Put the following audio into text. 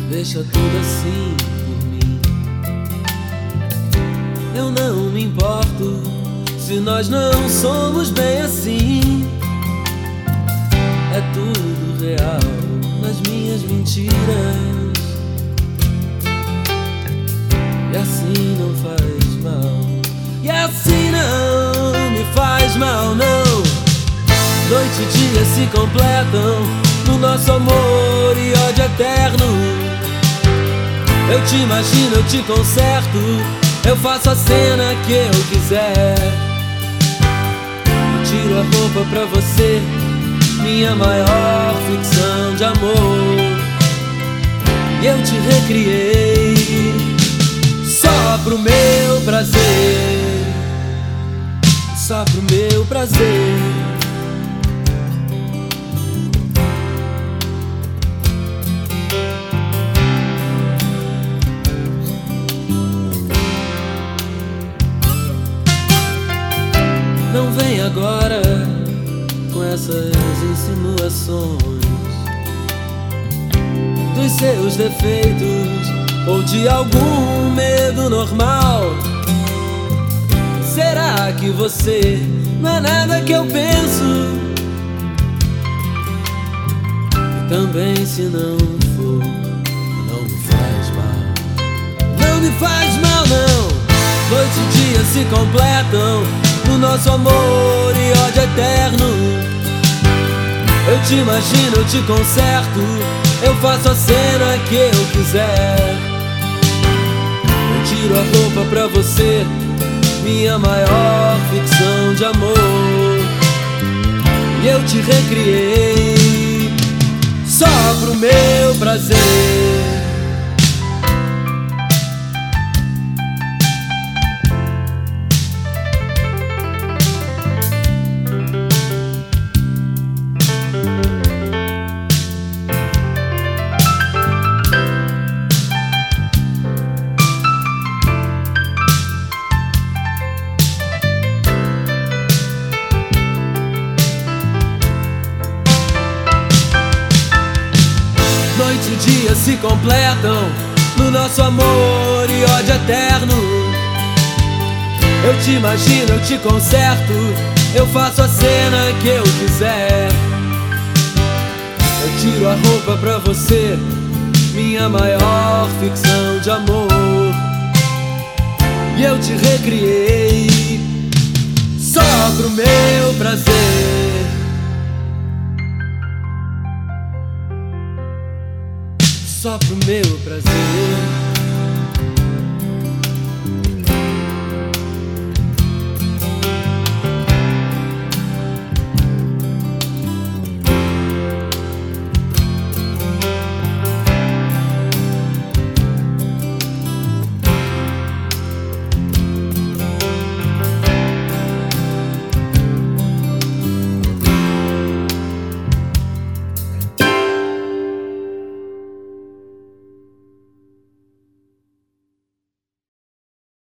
Deixa tudo assim por mim. Eu não me importo se nós não somos bem assim. É tudo real nas minhas mentiras. E assim não faz mal. E assim não me faz mal, não. Noite e dia se completam no nosso amor e ódio eterno. Eu te imagino, eu te conserto, eu faço a cena que eu quiser. Eu tiro a roupa pra você, minha maior ficção de amor. E eu te recriei só pro meu prazer, só pro meu prazer. Não vem agora com essas insinuações dos seus defeitos ou de algum medo normal. Será que você não é nada que eu penso? E também se não for, não me faz mal. Não me faz mal, não. Noite e dia se completam no nosso amor e ódio eterno. Eu te imagino, eu te conserto, eu faço a cena que eu quiser. Eu tiro a roupa pra você, minha maior ficção de amor. E eu te recriei só pro meu prazer. Noite e dia se completam no nosso amor e ódio eterno. Eu te imagino, eu te conserto, eu faço a cena que eu quiser. Eu tiro a roupa pra você, minha maior ficção de amor. E eu te recriei só pro meu prazer, só pro meu prazer.